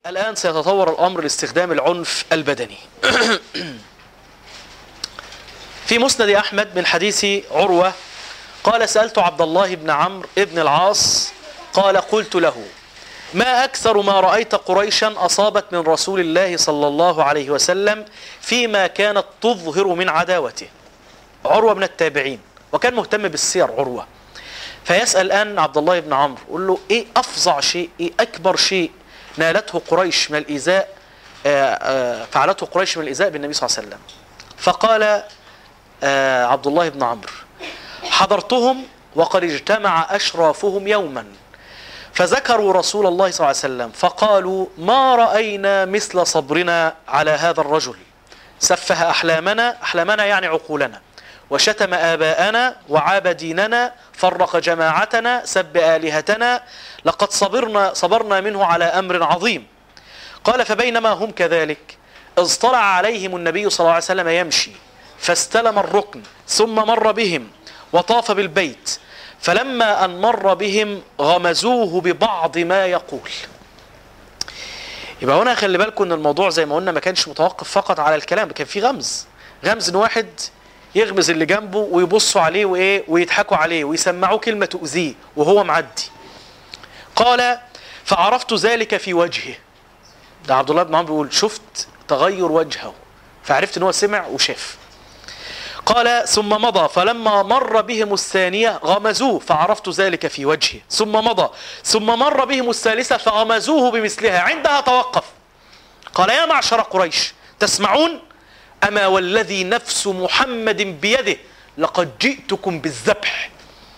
الآن سيتطور الأمر لاستخدام العنف البدني. في مسند أحمد من حديث عروة قال: سألت عبد الله بن عمرو بن العاص قال: قلت له: ما أكثر ما رأيت قريشا أصابت من رسول الله صلى الله عليه وسلم فيما كانت تظهر من عداوته. عروة من التابعين وكان مهتم بالسير عروة، فيسأل الآن عبد الله بن عمرو يقول له: إيه أفظع شيء، إيه أكبر شيء نالته قريش من الإيذاء، فعلته قريش من الإيذاء بالنبي صلى الله عليه وسلم؟ فقال عبد الله بن عمرو: حضرتهم وقد اجتمع أشرافهم يوما فذكروا رسول الله صلى الله عليه وسلم فقالوا: ما رأينا مثل صبرنا على هذا الرجل، سفه أحلامنا يعني عقولنا، وشتم آباءنا وعاب ديننا، فرق جماعتنا، سب آلهتنا، لقد صبرنا منه على أمر عظيم. قال: فبينما هم كذلك إذ طلع عليهم النبي صلى الله عليه وسلم يمشي فاستلم الركن ثم مر بهم وطاف بالبيت، فلما أن مر بهم غمزوه ببعض ما يقول. يبقى هنا خلي بالكم ان الموضوع زي ما قلنا ما كانش متوقف فقط على الكلام، كان في غمز ان واحد يغمز اللي جنبه ويبصوا عليه وايه ويضحكوا عليه ويسمعوه كلمة تؤذيه وهو معدي. قال: فعرفت ذلك في وجهه. ده عبد الله بن عمرو بيقول: شفت تغير وجهه فعرفت ان هو سمع وشاف. قال: ثم مضى فلما مر بهم الثانية غمزوه فعرفت ذلك في وجهه، ثم مضى ثم مر بهم الثالثة فغمزوه بمثلها، عندها توقف. قال: يا معشر قريش تسمعون؟ أما والذي نفس محمد بيده لقد جئتكم بالذبح.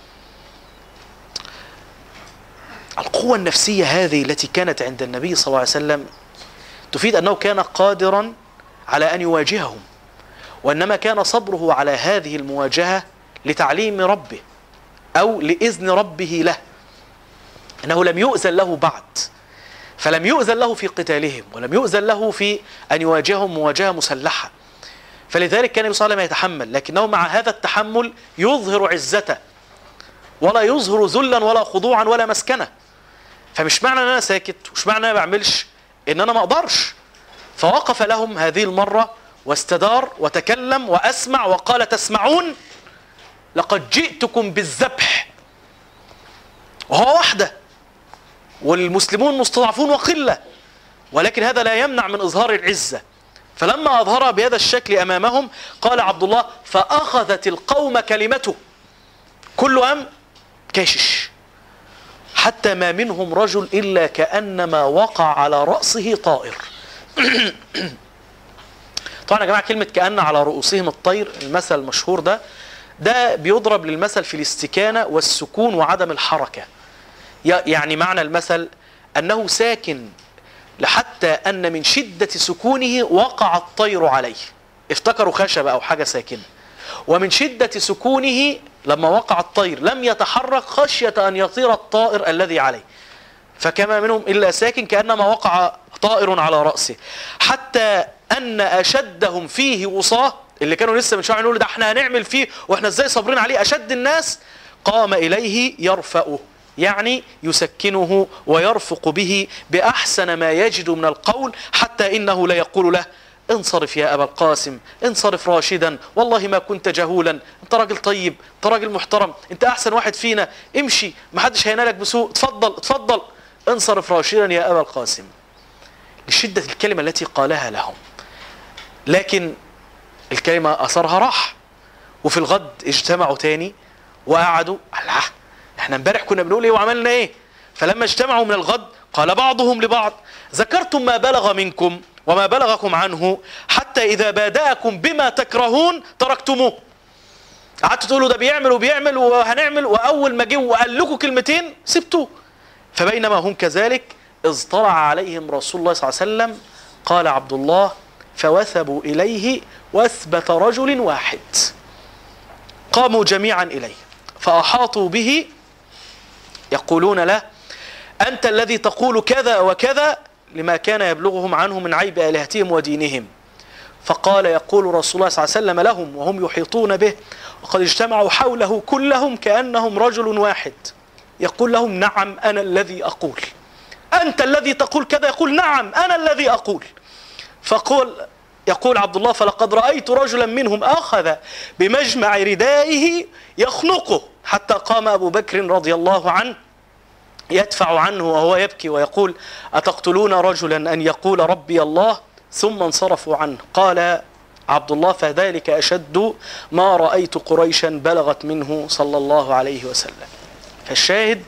القوة النفسية هذه التي كانت عند النبي صلى الله عليه وسلم تفيد أنه كان قادرا على أن يواجههم، وإنما كان صبره على هذه المواجهة لتعليم ربه أو لإذن ربه له، أنه لم يؤذن له بعد، فلم يؤذن له في قتالهم ولم يؤذن له في أن يواجههم مواجهة مسلحة، فلذلك كان النبي صلى الله عليه وسلم يتحمل، لكنه مع هذا التحمل يظهر عزته ولا يظهر ذلا ولا خضوعا ولا مسكنة. فمش معنى أن أنا ساكت ومش معنى أن أنا ما بعملش إن أنا ما أقدرش. فوقف لهم هذه المرة واستدار وتكلم وأسمع وقال: تسمعون؟ لقد جئتكم بالذبح. وهو وحده والمسلمون مستضعفون وقلة، ولكن هذا لا يمنع من إظهار العزة. فلما أظهر بهذا الشكل أمامهم قال عبد الله: فأخذت القوم كلمته، كل أم كاشش، حتى ما منهم رجل إلا كأنما وقع على رأسه طائر. طبعا يا جماعة كلمة كأن على رؤوسهم الطير، المثل المشهور ده بيضرب للمثل في الاستكانة والسكون وعدم الحركة. يعني معنى المثل أنه ساكن لحتى أن من شدة سكونه وقع الطير عليه، افتكروا خشبة أو حاجة ساكنة، ومن شدة سكونه لما وقع الطير لم يتحرك خشية أن يطير الطائر الذي عليه، فكما منهم إلا ساكن كأنما وقع طائر على رأسه، حتى أن أشدهم فيه وصاه، اللي كانوا لسه من شوية يقولوا ده احنا هنعمل فيه واحنا ازاي صابرين عليه، أشد الناس قام إليه يرفأه، يعني يسكنه ويرفق به بأحسن ما يجد من القول، حتى إنه لا يقول له: انصرف يا أبا القاسم، انصرف راشدا، والله ما كنت جهولا، انت راجل طيب، انت راجل محترم، انت أحسن واحد فينا، امشي محدش هينالك بسوء، اتفضل انصرف راشدا يا أبا القاسم، لشدة الكلمة التي قالها لهم. لكن الكلمة أثرها راح، وفي الغد اجتمعوا تاني وقعدوا: الله، احنا امبارح كنا بنقول ايه وعملنا ايه؟ فلما اجتمعوا من الغد قال بعضهم لبعض: ذكرتم ما بلغ منكم وما بلغكم عنه، حتى إذا بادأكم بما تكرهون تركتموه. قعدتوا تقولوا ده بيعمل وهنعمل، وأول ما جه وقال لكم كلمتين سبتوه. فبينما هم كذلك إذ طلع عليهم رسول الله صلى الله عليه وسلم، قال عبد الله: فوثبوا إليه وثبة رجل واحد، قاموا جميعا إليه فأحاطوا به يقولون له: أنت الذي تقول كذا وكذا، لما كان يبلغهم عنه من عيب آلهتهم ودينهم. فقال يقول رسول الله صلى الله عليه وسلم لهم وهم يحيطون به وقد اجتمعوا حوله كلهم كأنهم رجل واحد، يقول لهم: نعم أنا الذي أقول، أنت الذي تقول كذا؟ يقول نعم أنا الذي أقول. يقول عبد الله فلقد رأيت رجلا منهم أخذ بمجمع ردائه يخنقه حتى قام أبو بكر رضي الله عنه يدفع عنه وهو يبكي ويقول أتقتلون رجلا أن يقول ربي الله؟ ثم انصرفوا عنه. قال عبد الله فذلك أشد ما رأيت قريشا بلغت منه صلى الله عليه وسلم. فالشاهد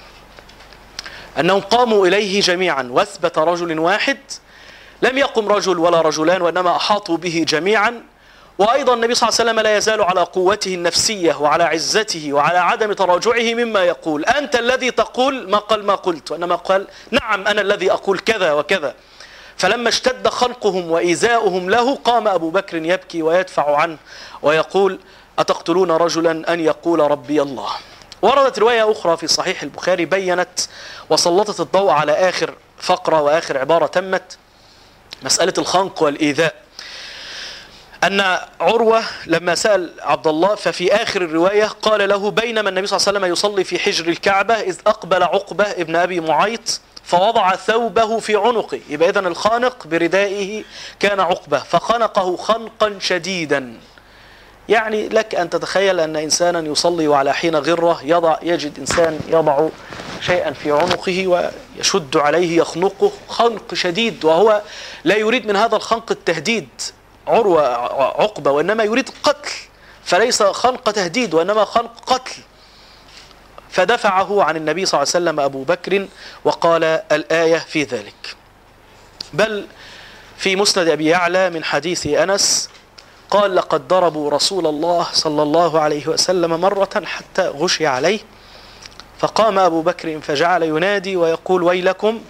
أنهم قاموا إليه جميعا واثبت رجل واحد، لم يقم رجل ولا رجلان وإنما أحاطوا به جميعا. وأيضا النبي صلى الله عليه وسلم لا يزال على قوته النفسية وعلى عزته وعلى عدم تراجعه مما يقول أنت الذي تقول، ما قال ما قلت، وإنما قال نعم أنا الذي أقول كذا وكذا. فلما اشتد خنقهم وإيذاؤهم له قام أبو بكر يبكي ويدفع عنه ويقول أتقتلون رجلا أن يقول ربي الله. وردت رواية أخرى في صحيح البخاري بيّنت وسلطت الضوء على آخر فقرة وآخر عبارة تمت، مسألة الخنق والإيذاء. أن عروة لما سأل عبد الله ففي آخر الرواية قال له بينما النبي صلى الله عليه وسلم يصلي في حجر الكعبة إذ أقبل عقبة ابن أبي معيط فوضع ثوبه في عنقه. يبقى إذن الخانق بردائه كان عقبة فخنقه خنقا شديدا. يعني لك أن تتخيل أن إنسانا يصلي وعلى حين غرة يجد إنسان يضع شيئا في عنقه ويشد عليه يخنقه خنق شديد، وهو لا يريد من هذا الخنق التهديد عقبة، وإنما يريد قتل، فليس خنق تهديد وإنما خنق قتل. فدفعه عن النبي صلى الله عليه وسلم أبو بكر وقال الآية في ذلك. بل في مسند أبي يعلى من حديث أنس قال لقد ضربوا رسول الله صلى الله عليه وسلم مرة حتى غشي عليه، فقام أبو بكر فجعل ينادي ويقول ويلكم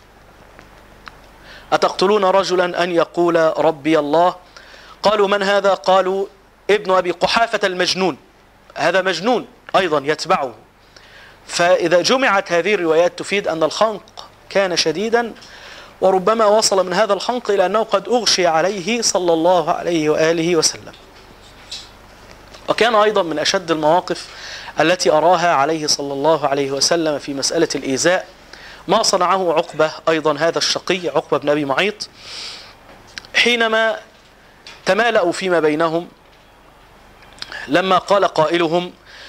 أتقتلون رجلا أن يقول ربي الله؟ قالوا من هذا؟ قالوا ابن أبي قحافة المجنون، هذا مجنون أيضا يتبعه. فإذا جمعت هذه الروايات تفيد أن الخنق كان شديدا، وربما وصل من هذا الخنق إلى أنه قد أغشي عليه صلى الله عليه وآله وسلم. وكان أيضا من أشد المواقف التي أراها عليه صلى الله عليه وسلم في مسألة الإيذاء ما صنعه عقبة أيضا هذا الشقي عقبة بن أبي معيط، حينما تمالأوا فيما بينهم لما قال قائلهم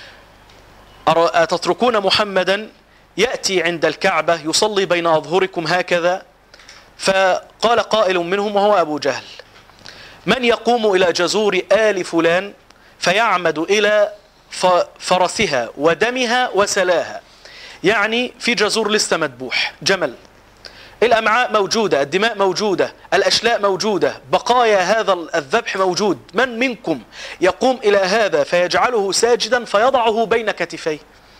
أتتركون محمدا يأتي عند الكعبة يصلي بين أظهركم هكذا؟ فقال قائل منهم وهو أبو جهل من يقوم إلى جزور آل فلان فيعمد إلى فرسها ودمها وسلاها، يعني في جزور لسه مذبوح جمل، الأمعاء موجودة، الدماء موجودة، الأشلاء موجودة، بقايا هذا الذبح موجود، من منكم يقوم إلى هذا فيجعله ساجدا فيضعه بين كتفيه؟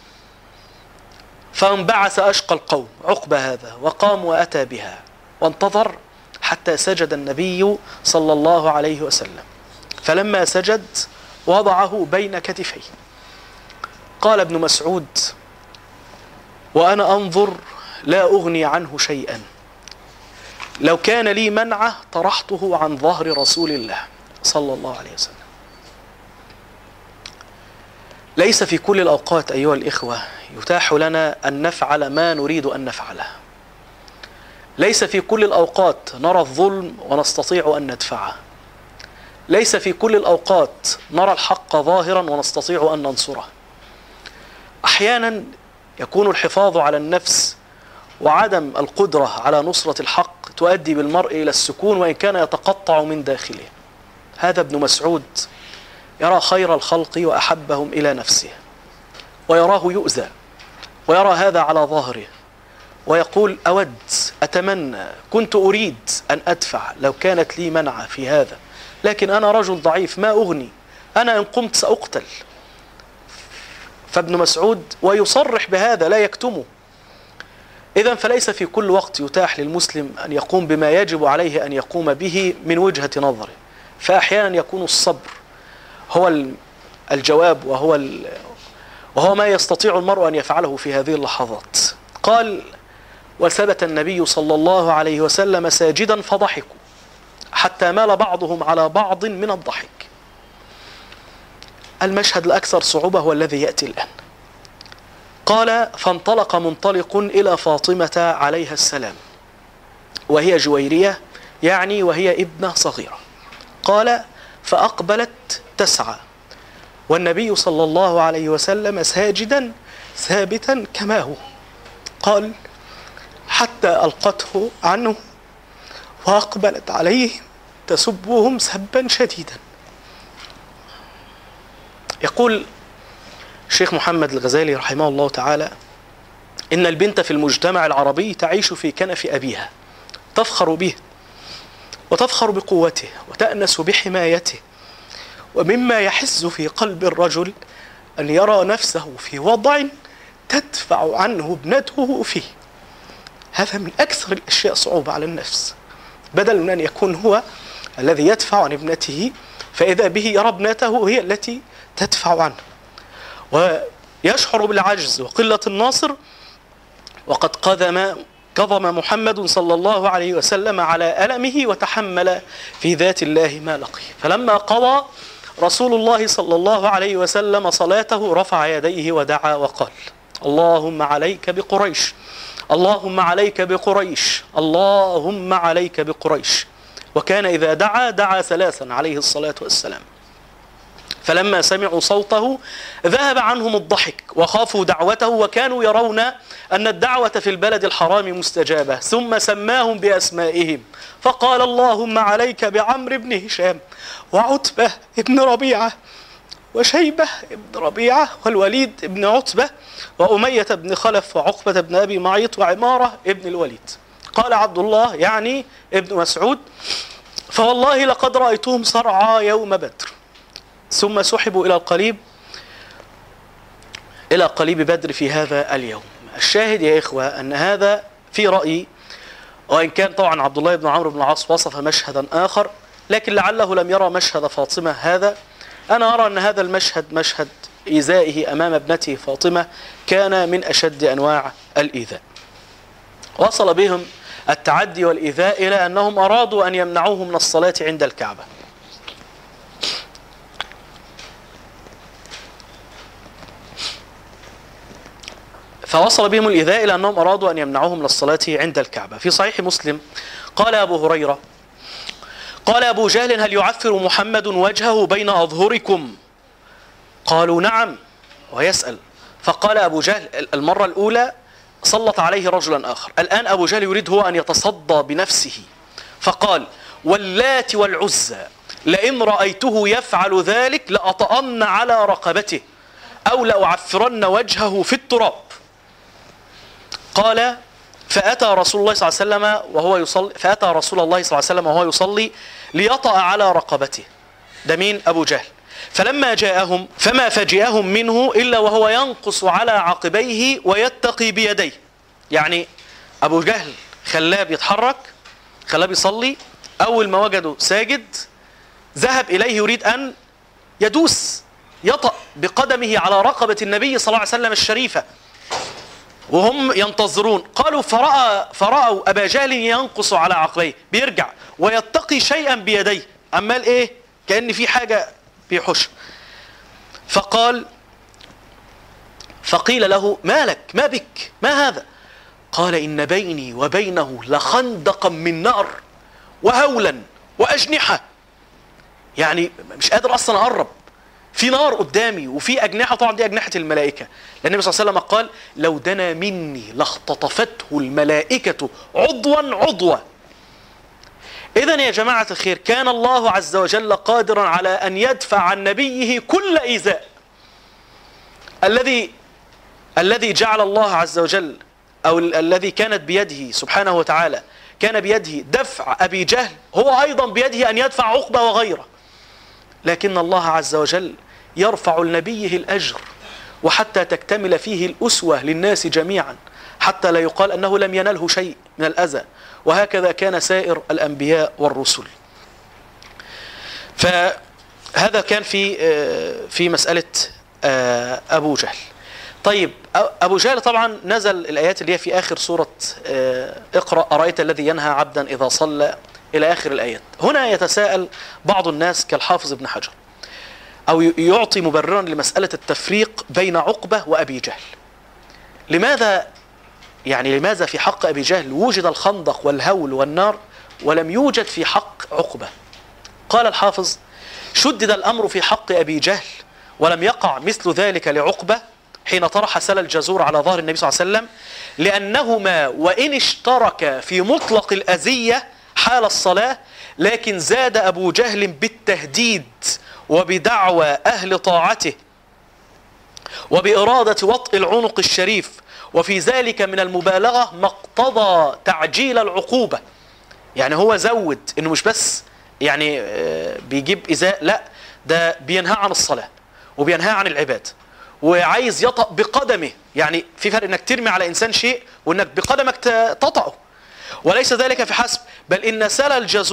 فانبعث أشقى القوم عقبة هذا وقام وأتى بها وانتظر حتى سجد النبي صلى الله عليه وسلم، فلما سجد وضعه بين كتفيه. قال ابن مسعود وأنا أنظر لا أغني عنه شيئا، لو كان لي منعه طرحته عن ظهر رسول الله صلى الله عليه وسلم. ليس في كل الأوقات أيها الإخوة يتاح لنا أن نفعل ما نريد أن نفعله، ليس في كل الأوقات نرى الظلم ونستطيع أن ندفعه، ليس في كل الأوقات نرى الحق ظاهرا ونستطيع أن ننصره. أحيانا يكون الحفاظ على النفس وعدم القدرة على نصرة الحق تؤدي بالمرء إلى السكون وإن كان يتقطع من داخله. هذا ابن مسعود يرى خير الخلق وأحبهم إلى نفسه ويراه يؤذى ويرى هذا على ظهره ويقول أود أتمنى كنت أريد أن أدفع لو كانت لي منعة في هذا، لكن أنا رجل ضعيف ما أغني، أنا إن قمت سأقتل. فابن مسعود ويصرح بهذا لا يكتمه. إذن فليس في كل وقت يتاح للمسلم أن يقوم بما يجب عليه أن يقوم به من وجهة نظره، فأحيانا يكون الصبر هو الجواب وهو ما يستطيع المرء أن يفعله في هذه اللحظات. قال وثبت النبي صلى الله عليه وسلم ساجدا فضحكوا حتى مال بعضهم على بعض من الضحك. المشهد الأكثر صعوبة هو الذي يأتي الآن. قال فانطلق منطلق إلى فاطمة عليها السلام وهي جويرية، يعني وهي ابنة صغيرة. قال فأقبلت تسعى والنبي صلى الله عليه وسلم ساجدا ثابتا كما هو. قال حتى ألقته عنه وأقبلت عليه تسبهم سبا شديدا. يقول الشيخ محمد الغزالي رحمه الله تعالى: إن البنت في المجتمع العربي تعيش في كنف أبيها، تفخر به وتفخر بقوته وتأنس بحمايته، ومما يحز في قلب الرجل أن يرى نفسه في وضع تدفع عنه ابنته فيه. هذا من أكثر الأشياء صعوبة على النفس، بدل من أن يكون هو الذي يدفع عن ابنته، فإذا به يرى ابنته هي التي تدفع عنه، ويشعر بالعجز وقلة الناصر. وقد كظم محمد صلى الله عليه وسلم على ألمه وتحمل في ذات الله ما لقي. فلما قضى رسول الله صلى الله عليه وسلم صلاته رفع يديه ودعا وقال: اللهم عليك بقريش، اللهم عليك بقريش، اللهم عليك بقريش. وكان إذا دعا ثلاثا عليه الصلاة والسلام. فلما سمعوا صوته ذهب عنهم الضحك وخافوا دعوته، وكانوا يرون أن الدعوة في البلد الحرام مستجابة. ثم سماهم بأسمائهم فقال: اللهم عليك بعمرو بن هشام وعتبة بن ربيعة وشيبة بن ربيعة والوليد بن عتبة وأمية بن خلف وعقبة بن أبي معيط وعمارة بن الوليد. قال عبد الله يعني ابن مسعود: فوالله لقد رأيتهم صرعى يوم بدر، ثم سحبوا إلى قليب بدر في هذا اليوم. الشاهد يا إخوة أن هذا في رأيي، وإن كان طبعا عبد الله بن عمرو بن العاص وصف مشهدا آخر، لكن لعله لم يرى مشهد فاطمة هذا. أنا أرى أن هذا المشهد، مشهد إيذائه أمام ابنته فاطمة، كان من أشد أنواع الإيذاء. وصل بهم التعدي والإيذاء إلى أنهم أرادوا أن يمنعوه من الصلاة عند الكعبة. فوصل بهم الإيذاء إلى أنهم أرادوا أن يمنعوهم من الصلاة عند الكعبة. في صحيح مسلم قال أبو هريرة: قال أبو جهل: هل يعفر محمد وجهه بين أظهركم؟ قالوا: نعم. ويسأل، فقال أبو جهل المرة الأولى سلط عليه رجلا آخر، الآن أبو جهل يريد هو أن يتصدى بنفسه، فقال: واللات والعزى لئن رأيته يفعل ذلك لأطأن على رقبته أو لأعفرن وجهه في التراب. قال: فأتى رسول الله صلى الله عليه وسلم وهو يصلي ليطأ على رقبته. ده مين؟ أبو جهل. فلما جاءهم فما فجئهم منه إلا وهو ينقص على عقبيه ويتقي بيديه. يعني أبو جهل خلاه بيتحرك، خلاه بيصلي، أول ما وجده ساجد ذهب إليه يريد أن يدوس، يطأ بقدمه على رقبة النبي صلى الله عليه وسلم الشريفة، وهم ينتظرون. قالوا فرأوا أبا جهل ينقص على عقبيه، بيرجع ويتقي شيئا بيديه، عمال إيه؟ كأن في حاجة بيحش. فقيل له: مالك؟ ما بك؟ ما هذا؟ قال: إن بيني وبينه لخندقا من نار وهولا وأجنحة، يعني مش قادر أصلا أقرب، في نار قدامي وفي أجنحة، طبعا دي أجنحة الملائكة، لأن النبي صلى الله عليه وسلم قال: لو دنا مني لاختطفته الملائكة عضوا عضوا. إذن يا جماعة الخير، كان الله عز وجل قادرا على أن يدفع عن نبيه كل إيذاء. الذي جعل الله عز وجل، أو الذي كانت بيده سبحانه وتعالى، كان بيده دفع أبي جهل، هو أيضا بيده أن يدفع عقبة وغيره. لكن الله عز وجل يرفع لنبيه الأجر، وحتى تكتمل فيه الأسوة للناس جميعا، حتى لا يقال أنه لم ينله شيء من الأذى. وهكذا كان سائر الأنبياء والرسل. فهذا كان في مسألة أبو جهل. طيب، أبو جهل طبعا نزل الآيات اللي هي في آخر سورة اقرأ أرأيت الذي ينهى عبدا إذا صلى إلى آخر الآيات. هنا يتساءل بعض الناس كالحافظ ابن حجر، أو يعطي مبررا لمسألة التفريق بين عقبة وأبي جهل. لماذا في حق أبي جهل وجد الخندق والهول والنار ولم يوجد في حق عقبة؟ قال الحافظ: شدد الأمر في حق أبي جهل ولم يقع مثل ذلك لعقبة حين طرح سل الجزور على ظهر النبي صلى الله عليه وسلم، لأنهما وإن اشتركا في مطلق الأذية حال الصلاة، لكن زاد أبو جهل بالتهديد وبدعوى أهل طاعته وبإرادة وطء العنق الشريف، وفي ذلك من المبالغة ما اقتضى تعجيل العقوبة. يعني هو زود إنه مش بس يعني بيجيب إزاء، لا ده بينهى عن الصلاة وبينهى عن العباد وعايز يطأ بقدمه. يعني في فرق انك ترمي على انسان شيء وانك بقدمك تطأه. وليس ذلك في حسب، بل ان سل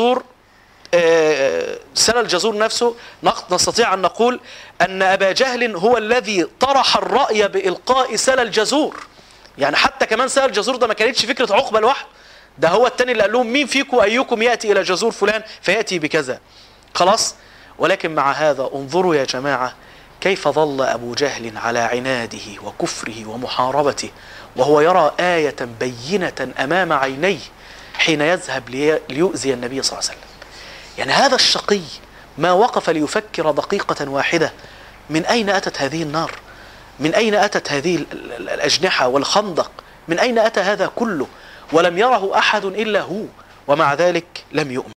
الجزور نفسه نستطيع ان نقول ان ابا جهل هو الذي طرح الرأي بإلقاء سل الجزور. يعني حتى كمان سل الجزور ده ما كانتش فكرة عقبة لوحده، ده هو التاني اللي قال لهم: مين فيكم ايكم يأتي الى جزور فلان فيأتي بكذا. خلاص. ولكن مع هذا انظروا يا جماعة كيف ظل أبو جهل على عناده وكفره ومحاربته وهو يرى آية بينة أمام عينيه حين يذهب ليؤذي النبي صلى الله عليه وسلم. يعني هذا الشقي ما وقف ليفكر دقيقة واحدة: من أين أتت هذه النار؟ من أين أتت هذه الأجنحة والخندق؟ من أين أتى هذا كله؟ ولم يره أحد إلا هو، ومع ذلك لم يؤمن.